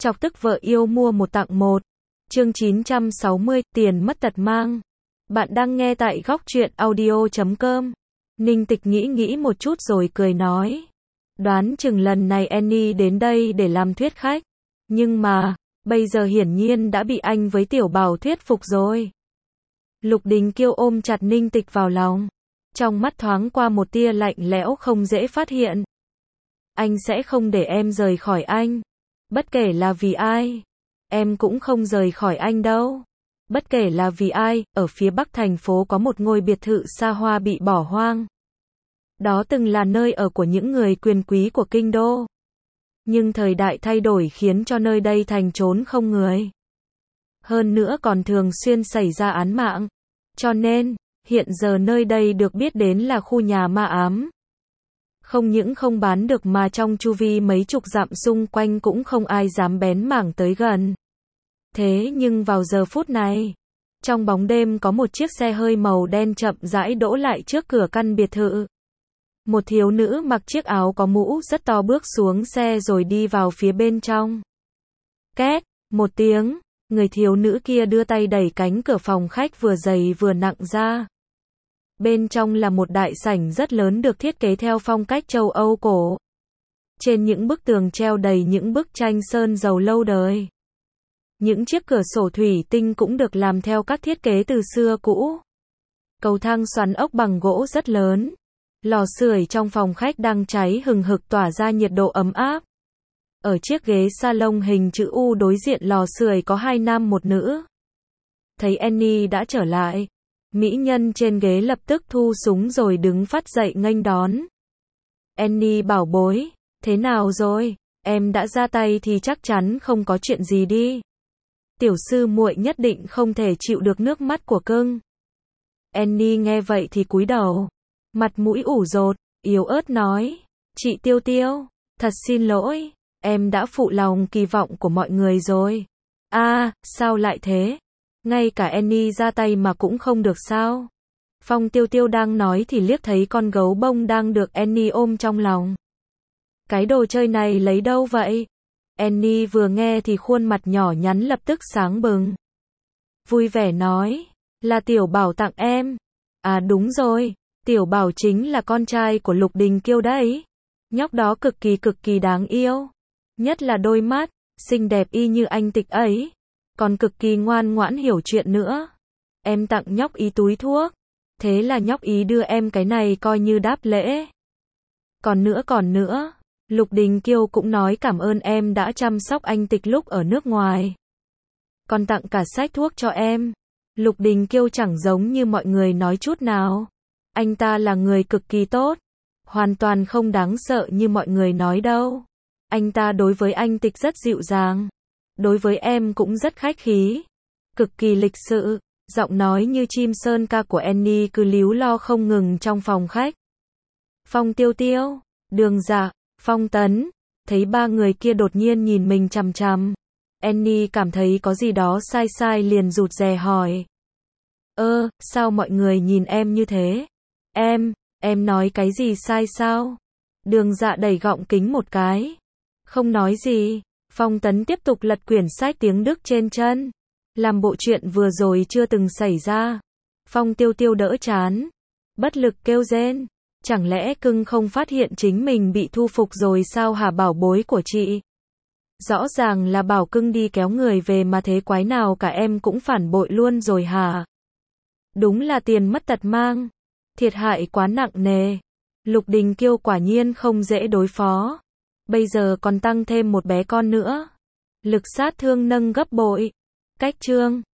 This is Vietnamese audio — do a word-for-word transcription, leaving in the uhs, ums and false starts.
Chọc tức vợ yêu mua một tặng một. Chương chín trăm sáu mươi, tiền mất tật mang. Bạn đang nghe tại góc truyện audio chấm com. Ninh Tịch nghĩ nghĩ một chút rồi cười nói. Đoán chừng lần này Annie đến đây để làm thuyết khách. Nhưng mà, bây giờ hiển nhiên đã bị anh với Tiểu Bảo thuyết phục rồi. Lục Đình Kiêu ôm chặt Ninh Tịch vào lòng. Trong mắt thoáng qua một tia lạnh lẽo không dễ phát hiện. Anh sẽ không để em rời khỏi anh. Bất kể là vì ai. Em cũng không rời khỏi anh đâu. Bất kể là vì ai, ở phía bắc thành phố có một ngôi biệt thự xa hoa bị bỏ hoang. Đó từng là nơi ở của những người quyền quý của kinh đô. Nhưng thời đại thay đổi khiến cho nơi đây thành trốn không người. Hơn nữa còn thường xuyên xảy ra án mạng. Cho nên, hiện giờ nơi đây được biết đến là khu nhà ma ám. Không những không bán được mà trong chu vi mấy chục dặm xung quanh cũng không ai dám bén mảng tới gần. Thế nhưng vào giờ phút này, trong bóng đêm có một chiếc xe hơi màu đen chậm rãi đỗ lại trước cửa căn biệt thự. Một thiếu nữ mặc chiếc áo có mũ rất to bước xuống xe rồi đi vào phía bên trong. Két, một tiếng, người thiếu nữ kia đưa tay đẩy cánh cửa phòng khách vừa dày vừa nặng ra. Bên trong là một đại sảnh rất lớn được thiết kế theo phong cách châu Âu cổ. Trên những bức tường treo đầy những bức tranh sơn dầu lâu đời. Những chiếc cửa sổ thủy tinh cũng được làm theo các thiết kế từ xưa cũ. Cầu thang xoắn ốc bằng gỗ rất lớn. Lò sưởi trong phòng khách đang cháy hừng hực tỏa ra nhiệt độ ấm áp. Ở chiếc ghế salon hình chữ U đối diện lò sưởi có hai nam một nữ. Thấy Annie đã trở lại, mỹ nhân trên ghế lập tức thu súng rồi đứng phát dậy nghênh đón. Annie bảo bối, thế nào rồi? Em đã ra tay thì chắc chắn không có chuyện gì đi. Tiểu sư muội nhất định không thể chịu được nước mắt của cưng. Annie nghe vậy thì cúi đầu, mặt mũi ủ rột, yếu ớt nói, chị Tiêu Tiêu, thật xin lỗi, em đã phụ lòng kỳ vọng của mọi người rồi. A, à, sao lại thế? Ngay cả Annie ra tay mà cũng không được sao? Phong Tiêu Tiêu đang nói thì liếc thấy con gấu bông đang được Annie ôm trong lòng. Cái đồ chơi này lấy đâu vậy? Annie vừa nghe thì khuôn mặt nhỏ nhắn lập tức sáng bừng. Vui vẻ nói, là Tiểu Bảo tặng em. À đúng rồi, Tiểu Bảo chính là con trai của Lục Đình Kiêu đấy. Nhóc đó cực kỳ cực kỳ đáng yêu. Nhất là đôi mắt, xinh đẹp y như anh Tịch ấy. Còn cực kỳ ngoan ngoãn hiểu chuyện nữa. Em tặng nhóc ý túi thuốc. Thế là nhóc ý đưa em cái này coi như đáp lễ. Còn nữa còn nữa. Lục Đình Kiêu cũng nói cảm ơn em đã chăm sóc anh Tịch lúc ở nước ngoài. Còn tặng cả sách thuốc cho em. Lục Đình Kiêu chẳng giống như mọi người nói chút nào. Anh ta là người cực kỳ tốt. Hoàn toàn không đáng sợ như mọi người nói đâu. Anh ta đối với anh Tịch rất dịu dàng. Đối với em cũng rất khách khí. Cực kỳ lịch sự. Giọng nói như chim sơn ca của Annie cứ líu lo không ngừng trong phòng khách. Phong Tiêu Tiêu, Đường Dạ, Phong Tấn, thấy ba người kia đột nhiên nhìn mình chằm chằm. Annie cảm thấy có gì đó sai sai liền rụt rè hỏi. Ơ, sao mọi người nhìn em như thế? Em, em nói cái gì sai sao? Đường Dạ đẩy gọng kính một cái. Không nói gì. Phong Tấn tiếp tục lật quyển sách tiếng Đức trên chân. Làm bộ chuyện vừa rồi chưa từng xảy ra. Phong Tiêu Tiêu đỡ chán. Bất lực kêu rên. Chẳng lẽ cưng không phát hiện chính mình bị thu phục rồi sao hả bảo bối của chị? Rõ ràng là bảo cưng đi kéo người về mà thế quái nào cả em cũng phản bội luôn rồi hả? Đúng là tiền mất tật mang. Thiệt hại quá nặng nề. Lục Đình Kiêu quả nhiên không dễ đối phó. Bây giờ còn tăng thêm một bé con nữa. Lực sát thương nâng gấp bội. Cách chương